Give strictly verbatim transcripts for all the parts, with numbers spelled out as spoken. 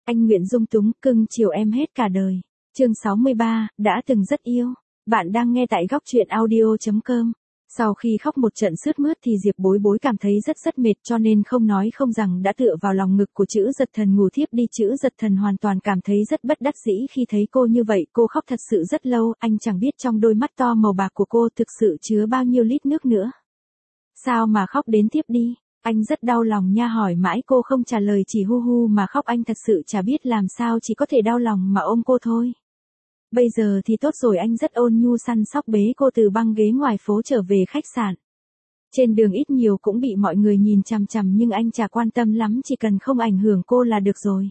Anh nguyện dung túng, cưng chiều em hết cả đời. Chương sáu mươi ba, đã từng rất yêu. Bạn đang nghe tại góc truyện audio chấm com. Sau khi khóc một trận sướt mướt thì Diệp Bối Bối cảm thấy rất rất mệt, cho nên không nói không rằng đã tựa vào lòng ngực của Chữ Giật Thần ngủ thiếp đi. Chữ Giật Thần hoàn toàn cảm thấy rất bất đắc dĩ khi thấy cô như vậy. Cô khóc thật sự rất lâu, anh chẳng biết trong đôi mắt to màu bạc của cô thực sự chứa bao nhiêu lít nước nữa. Sao mà khóc đến thiếp đi? Anh rất đau lòng nha, hỏi mãi cô không trả lời, chỉ hu hu mà khóc. Anh thật sự chả biết làm sao, chỉ có thể đau lòng mà ôm cô thôi. Bây giờ thì tốt rồi, anh rất ôn nhu săn sóc bế cô từ băng ghế ngoài phố trở về khách sạn. Trên đường ít nhiều cũng bị mọi người nhìn chằm chằm nhưng anh chả quan tâm lắm, chỉ cần không ảnh hưởng cô là được rồi.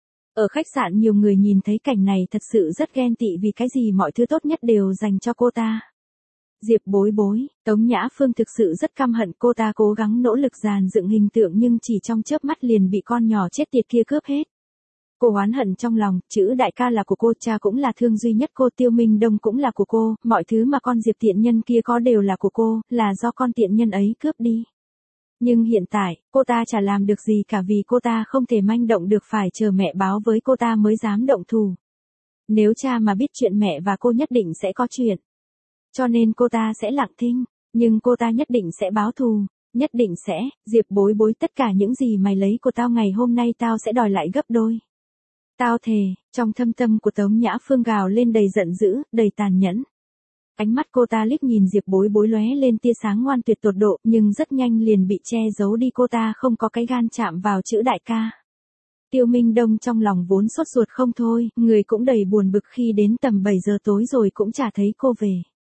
Ở khách sạn nhiều người nhìn thấy cảnh này thật sự rất ghen tị, vì cái gì mọi thứ tốt nhất đều dành cho cô ta. Diệp Bối Bối, Tống Nhã Phương thực sự rất căm hận cô ta, cố gắng nỗ lực dàn dựng hình tượng nhưng chỉ trong chớp mắt liền bị con nhỏ chết tiệt kia cướp hết. Cô oán hận trong lòng, Chữ đại ca là của cô, cha cũng là thương duy nhất cô, Tiêu Minh Đông cũng là của cô, mọi thứ mà con Diệp tiện nhân kia có đều là của cô, là do con tiện nhân ấy cướp đi. Nhưng hiện tại, cô ta chả làm được gì cả vì cô ta không thể manh động được, phải chờ mẹ báo với cô ta mới dám động thủ. Nếu cha mà biết chuyện mẹ và cô nhất định sẽ có chuyện. Cho nên cô ta sẽ lặng thinh, nhưng cô ta nhất định sẽ báo thù, nhất định sẽ. Diệp Bối Bối, tất cả những gì mày lấy của tao ngày hôm nay tao sẽ đòi lại gấp đôi. Tao thề. Trong thâm tâm của Tống Nhã Phương gào lên đầy giận dữ, đầy tàn nhẫn. Ánh mắt cô ta liếc nhìn Diệp Bối Bối lóe lên tia sáng ngoan tuyệt tột độ, nhưng rất nhanh liền bị che giấu đi, cô ta không có cái gan chạm vào Chữ đại ca. Tiêu Minh Đông trong lòng vốn sốt ruột không thôi, người cũng đầy buồn bực khi đến tầm bảy giờ tối rồi cũng chả thấy cô về.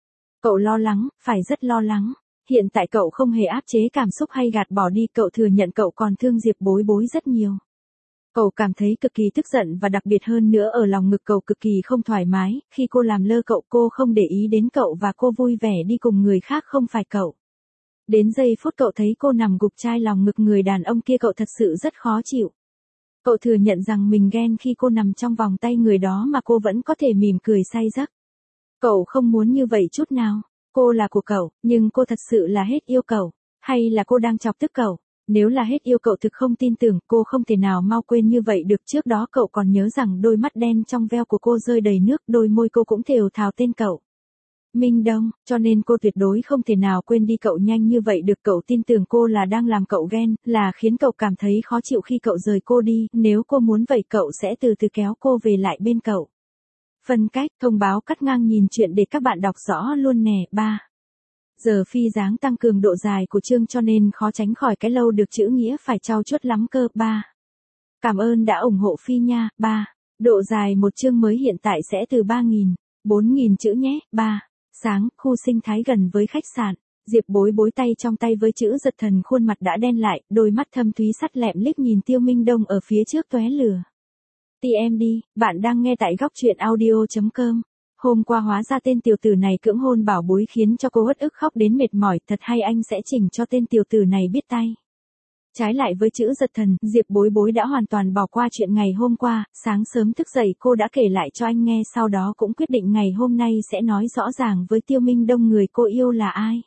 Cậu lo lắng, phải rất lo lắng. Hiện tại cậu không hề áp chế cảm xúc hay gạt bỏ đi, cậu thừa nhận cậu còn thương Diệp Bối Bối rất nhiều. Cậu cảm thấy cực kỳ tức giận và đặc biệt hơn nữa ở lòng ngực cậu cực kỳ không thoải mái, khi cô làm lơ cậu, cô không để ý đến cậu và cô vui vẻ đi cùng người khác không phải cậu. Đến giây phút cậu thấy cô nằm gục chai lòng ngực người đàn ông kia, cậu thật sự rất khó chịu. Cậu thừa nhận rằng mình ghen khi cô nằm trong vòng tay người đó mà cô vẫn có thể mỉm cười say giấc. Cậu không muốn như vậy chút nào. Cô là của cậu, nhưng cô thật sự là hết yêu cậu. Hay là cô đang chọc tức cậu? Nếu là hết yêu cậu thực không tin tưởng, cô không thể nào mau quên như vậy được. Trước đó cậu còn nhớ rằng đôi mắt đen trong veo của cô rơi đầy nước, đôi môi cô cũng thều thào tên cậu. Minh Đông, cho nên cô tuyệt đối không thể nào quên đi cậu nhanh như vậy được. Cậu tin tưởng cô là đang làm cậu ghen, là khiến cậu cảm thấy khó chịu khi cậu rời cô đi, nếu cô muốn vậy cậu sẽ từ từ kéo cô về lại bên cậu. Phân cách, thông báo cắt ngang nhìn chuyện để các bạn đọc rõ luôn nè. Ba. Giờ phi dáng tăng cường độ dài của chương cho nên khó tránh khỏi cái lâu được chữ nghĩa phải trau chuốt lắm cơ. Ba. Cảm ơn đã ủng hộ phi nha. Ba. Độ dài một chương mới hiện tại sẽ từ ba nghìn, bốn nghìn chữ nhé. Ba. Sáng, khu sinh thái gần với khách sạn. Diệp Bối Bối tay trong tay với Chữ Giật Thần, khuôn mặt đã đen lại, đôi mắt thâm thúy sắt lẹm liếc nhìn Tiêu Minh Đông ở phía trước tóe lửa. Tì em đi, bạn đang nghe tại góc truyện audio chấm com. Hôm qua hóa ra tên tiểu tử này cưỡng hôn Bảo Bối khiến cho cô uất ức khóc đến mệt mỏi, thật hay, anh sẽ chỉnh cho tên tiểu tử này biết tay. Trái lại với Chữ Giật Thần, Diệp Bối Bối đã hoàn toàn bỏ qua chuyện ngày hôm qua, sáng sớm thức dậy cô đã kể lại cho anh nghe, sau đó cũng quyết định ngày hôm nay sẽ nói rõ ràng với Tiêu Minh Đông người cô yêu là ai.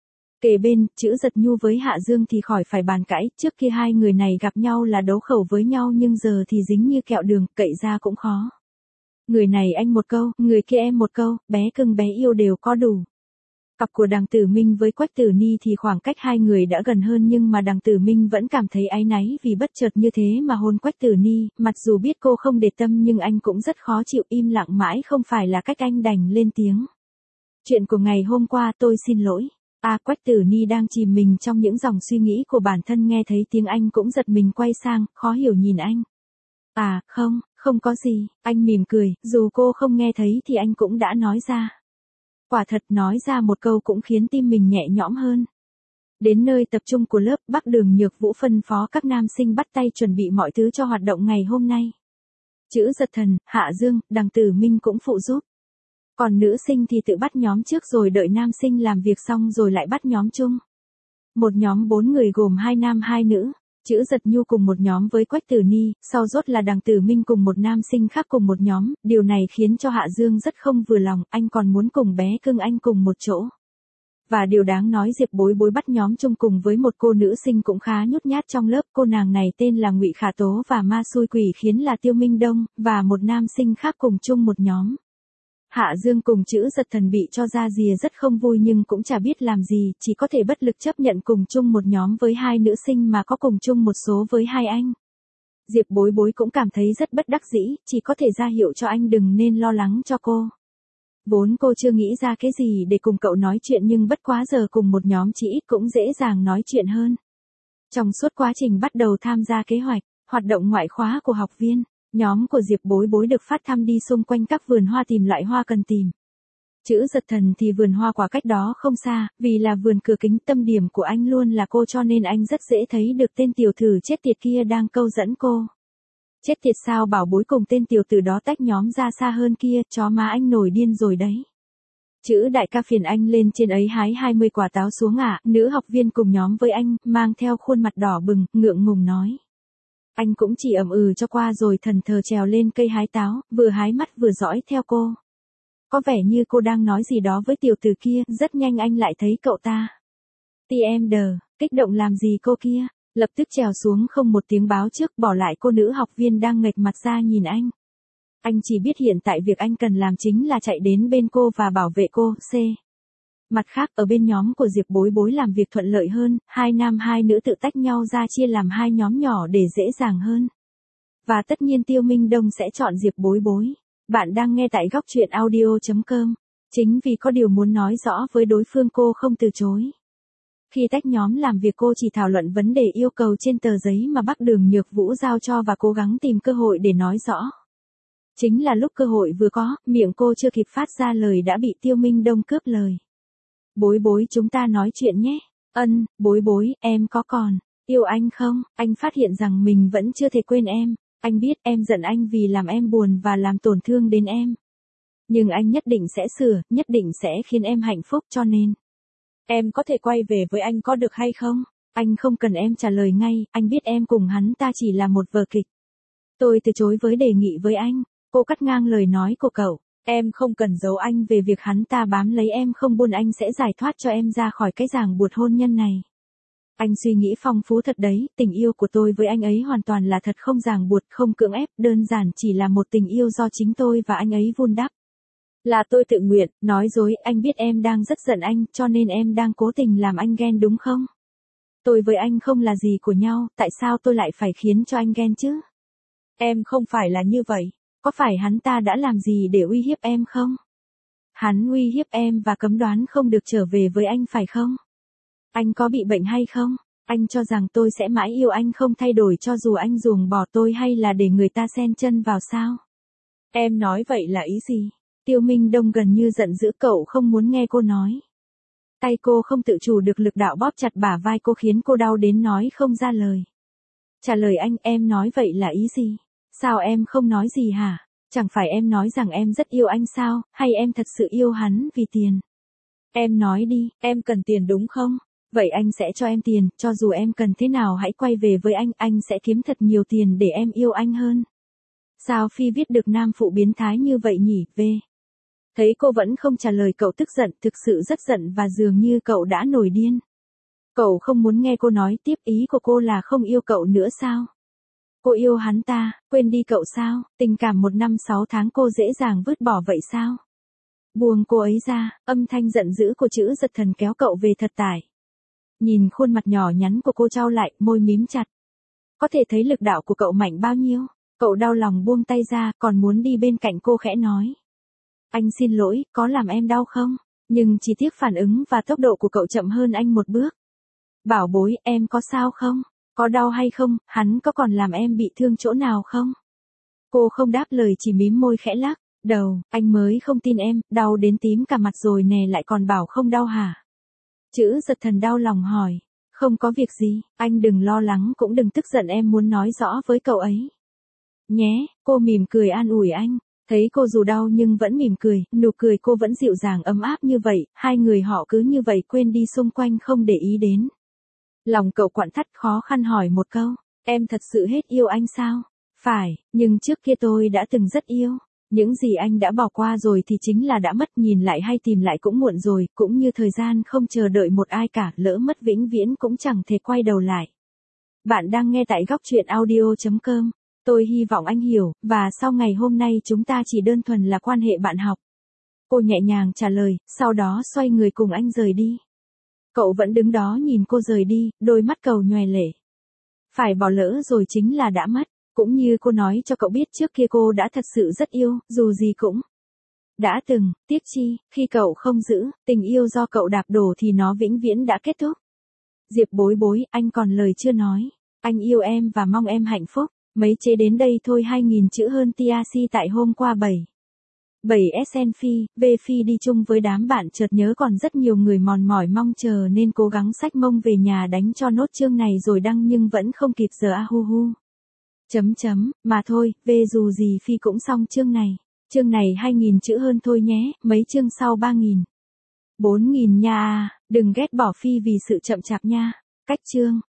Kề bên, Chữ Giật Nhu với Hạ Dương thì khỏi phải bàn cãi, trước kia hai người này gặp nhau là đấu khẩu với nhau nhưng giờ thì dính như kẹo đường, cậy ra cũng khó. Người này anh một câu, người kia em một câu, bé cưng bé yêu đều có đủ. Cặp của Đằng Tử Minh với Quách Tử Ni thì khoảng cách hai người đã gần hơn, nhưng mà Đằng Tử Minh vẫn cảm thấy áy náy vì bất chợt như thế mà hôn Quách Tử Ni, mặc dù biết cô không để tâm nhưng anh cũng rất khó chịu, im lặng mãi không phải là cách, anh đành lên tiếng. Chuyện của ngày hôm qua tôi xin lỗi. À, Quách Tử Ni đang chìm mình trong những dòng suy nghĩ của bản thân, nghe thấy tiếng anh cũng giật mình quay sang, khó hiểu nhìn anh. À, không, không có gì, anh mỉm cười, dù cô không nghe thấy thì anh cũng đã nói ra. Quả thật, nói ra một câu cũng khiến tim mình nhẹ nhõm hơn. Đến nơi tập trung của lớp, Bắc Đường Nhược Vũ phân phó các nam sinh bắt tay chuẩn bị mọi thứ cho hoạt động ngày hôm nay. Chữ Giật Thần, Hạ Dương, Đằng Tử Minh cũng phụ giúp. Còn nữ sinh thì tự bắt nhóm trước rồi đợi nam sinh làm việc xong rồi lại bắt nhóm chung. Một nhóm bốn người gồm hai nam hai nữ. Chữ Giật Nhu cùng một nhóm với Quách Tử Ni, sau rốt là Đằng Tử Minh cùng một nam sinh khác cùng một nhóm, điều này khiến cho Hạ Dương rất không vừa lòng, anh còn muốn cùng bé cưng anh cùng một chỗ. Và điều đáng nói Diệp Bối Bối bắt nhóm chung cùng với một cô nữ sinh cũng khá nhút nhát trong lớp, cô nàng này tên là Ngụy Khả Tố và ma xui quỷ khiến là Tiêu Minh Đông, và một nam sinh khác cùng chung một nhóm. Hạ Dương cùng Chữ Giật Thần bị cho ra rìa rất không vui nhưng cũng chả biết làm gì, chỉ có thể bất lực chấp nhận cùng chung một nhóm với hai nữ sinh mà có cùng chung một số với hai anh. Diệp Bối Bối cũng cảm thấy rất bất đắc dĩ, chỉ có thể ra hiệu cho anh đừng nên lo lắng cho cô. Vốn cô chưa nghĩ ra cái gì để cùng cậu nói chuyện nhưng bất quá giờ cùng một nhóm chỉ ít cũng dễ dàng nói chuyện hơn. Trong suốt quá trình bắt đầu tham gia kế hoạch, hoạt động ngoại khóa của học viên, nhóm của Diệp Bối Bối được phát thăm đi xung quanh các vườn hoa tìm loại hoa cần tìm. Chữ Giật Thần thì vườn hoa quả cách đó không xa, vì là vườn cửa kính tâm điểm của anh luôn là cô cho nên anh rất dễ thấy được tên tiểu thử chết tiệt kia đang câu dẫn cô. Chết tiệt sao Bảo Bối cùng tên tiểu tử đó tách nhóm ra xa hơn kia, chó má anh nổi điên rồi đấy. Chữ đại ca phiền anh lên trên ấy hái hai mươi quả táo xuống ạ, nữ học viên cùng nhóm với anh, mang theo khuôn mặt đỏ bừng, ngượng ngùng nói. Anh cũng chỉ ậm ừ cho qua rồi thần thờ trèo lên cây hái táo, vừa hái mắt vừa dõi theo cô. Có vẻ như cô đang nói gì đó với tiểu tử kia, rất nhanh anh lại thấy cậu ta. Tì em đờ, kích động làm gì cô kia, lập tức trèo xuống không một tiếng báo trước bỏ lại cô nữ học viên đang nghệch mặt ra nhìn anh. Anh chỉ biết hiện tại việc anh cần làm chính là chạy đến bên cô và bảo vệ cô, C. Mặt khác ở bên nhóm của Diệp Bối Bối làm việc thuận lợi hơn, hai nam hai nữ tự tách nhau ra chia làm hai nhóm nhỏ để dễ dàng hơn. Và tất nhiên Tiêu Minh Đông sẽ chọn Diệp Bối Bối. Bạn đang nghe tại góc truyện audio chấm com. Chính vì có điều muốn nói rõ với đối phương cô không từ chối. Khi tách nhóm làm việc cô chỉ thảo luận vấn đề yêu cầu trên tờ giấy mà Bắc Đường Nhược Vũ giao cho và cố gắng tìm cơ hội để nói rõ. Chính là lúc cơ hội vừa có, miệng cô chưa kịp phát ra lời đã bị Tiêu Minh Đông cướp lời. Bối Bối chúng ta nói chuyện nhé. Ân, Bối Bối, em có còn yêu anh không? Anh phát hiện rằng mình vẫn chưa thể quên em. Anh biết em giận anh vì làm em buồn và làm tổn thương đến em. Nhưng anh nhất định sẽ sửa, nhất định sẽ khiến em hạnh phúc cho nên. Em có thể quay về với anh có được hay không? Anh không cần em trả lời ngay, anh biết em cùng hắn ta chỉ là một vở kịch. Tôi từ chối với đề nghị với anh. Cô cắt ngang lời nói của cậu. Em không cần giấu anh về việc hắn ta bám lấy em không buồn anh sẽ giải thoát cho em ra khỏi cái ràng buộc hôn nhân này. Anh suy nghĩ phong phú thật đấy, tình yêu của tôi với anh ấy hoàn toàn là thật không ràng buộc, không cưỡng ép, đơn giản chỉ là một tình yêu do chính tôi và anh ấy vun đắp. Là tôi tự nguyện, nói dối, anh biết em đang rất giận anh, cho nên em đang cố tình làm anh ghen đúng không? Tôi với anh không là gì của nhau, tại sao tôi lại phải khiến cho anh ghen chứ? Em không phải là như vậy, có phải hắn ta đã làm gì để uy hiếp em không? Hắn uy hiếp em và cấm đoán không được trở về với anh phải không? Anh có bị bệnh hay không? Anh cho rằng tôi sẽ mãi yêu anh không thay đổi cho dù anh ruồng bỏ tôi hay là để người ta xen chân vào sao? Em nói vậy là ý gì? Tiêu Minh Đông gần như giận dữ cậu không muốn nghe cô nói. Tay cô không tự chủ được lực đạo bóp chặt bả vai cô khiến cô đau đến nói không ra lời. Trả lời anh em nói vậy là ý gì? Sao em không nói gì hả? Chẳng phải em nói rằng em rất yêu anh sao, hay em thật sự yêu hắn vì tiền? Em nói đi, em cần tiền đúng không? Vậy anh sẽ cho em tiền, cho dù em cần thế nào hãy quay về với anh, anh sẽ kiếm thật nhiều tiền để em yêu anh hơn. Sao Phi viết được nam phụ biến thái như vậy nhỉ, V? Thấy cô vẫn không trả lời cậu tức giận, thực sự rất giận và dường như cậu đã nổi điên. Cậu không muốn nghe cô nói tiếp, ý của cô là không yêu cậu nữa sao? Cô yêu hắn ta, quên đi cậu sao? Tình cảm một năm sáu tháng cô dễ dàng vứt bỏ vậy sao? Buông cô ấy ra, âm thanh giận dữ của Chữ Giật Thần kéo cậu về thật tải. Nhìn khuôn mặt nhỏ nhắn của cô trao lại, môi mím chặt. Có thể thấy lực đạo của cậu mạnh bao nhiêu. Cậu đau lòng buông tay ra, còn muốn đi bên cạnh cô khẽ nói. Anh xin lỗi, có làm em đau không? Nhưng chỉ tiếc phản ứng và tốc độ của cậu chậm hơn anh một bước. Bảo Bối, em có sao không? Có đau hay không? Hắn có còn làm em bị thương chỗ nào không? Cô không đáp lời chỉ mím môi khẽ lắc đầu, anh mới không tin em, đau đến tím cả mặt rồi nè lại còn bảo không đau hả? Chữ Giật Thần đau lòng hỏi, không có việc gì, anh đừng lo lắng cũng đừng tức giận em muốn nói rõ với cậu ấy. Nhé, cô mỉm cười an ủi anh, thấy cô dù đau nhưng vẫn mỉm cười, nụ cười cô vẫn dịu dàng ấm áp như vậy, hai người họ cứ như vậy quên đi xung quanh không để ý đến. Lòng cậu quặn thắt khó khăn hỏi một câu, em thật sự hết yêu anh sao? Phải, nhưng trước kia tôi đã từng rất yêu. Những gì anh đã bỏ qua rồi thì chính là đã mất, nhìn lại hay tìm lại cũng muộn rồi, cũng như thời gian không chờ đợi một ai cả, lỡ mất vĩnh viễn cũng chẳng thể quay đầu lại. Bạn đang nghe tại góc chuyện audio chấm com. Tôi hy vọng anh hiểu, và sau ngày hôm nay chúng ta chỉ đơn thuần là quan hệ bạn học. Cô nhẹ nhàng trả lời, sau đó xoay người cùng anh rời đi. Cậu vẫn đứng đó nhìn cô rời đi, đôi mắt cậu nhòe lệ. Phải bỏ lỡ rồi chính là đã mất. Cũng như cô nói cho cậu biết trước kia cô đã thật sự rất yêu, dù gì cũng đã từng, tiếc chi, khi cậu không giữ, tình yêu do cậu đạp đổ thì nó vĩnh viễn đã kết thúc. Diệp bối bối, anh còn lời chưa nói. Anh yêu em và mong em hạnh phúc. Mấy chế đến đây thôi, hai nghìn chữ hơn tê a xê tại hôm qua bảy. bảy ét en Phi, về Phi đi chung với đám bạn, chợt nhớ còn rất nhiều người mòn mỏi mong chờ nên cố gắng xách mông về nhà đánh cho nốt chương này rồi đăng, nhưng vẫn không kịp giờ a hu hu. Chấm chấm, mà thôi, về dù gì Phi cũng xong chương này. Chương này hai nghìn chữ hơn thôi nhé, mấy chương sau ba nghìn. bốn nghìn nha à, đừng ghét bỏ Phi vì sự chậm chạp nha. Cách chương.